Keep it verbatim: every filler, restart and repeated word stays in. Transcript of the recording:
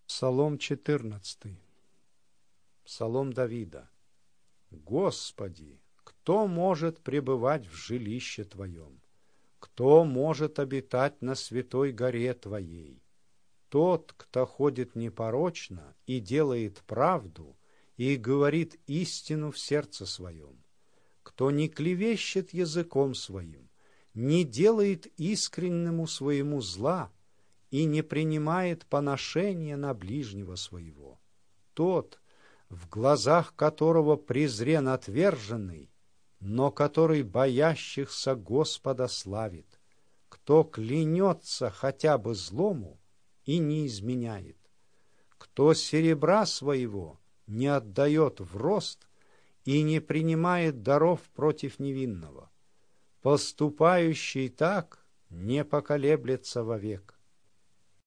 Псалом четырнадцатый. Псалом Давида. Господи, кто может пребывать в жилище Твоем? Кто может обитать на святой горе Твоей? Тот, кто ходит непорочно и делает правду, и говорит истину в сердце своем, кто не клевещет языком своим, не делает искреннему своему зла и не принимает поношения на ближнего своего, тот, в глазах которого презрен отверженный, но который боящихся Господа славит, кто клянется хотя бы злому и не изменяет, кто серебра своего не отдает в рост и не принимает даров против невинного, поступающий так не поколеблется вовек.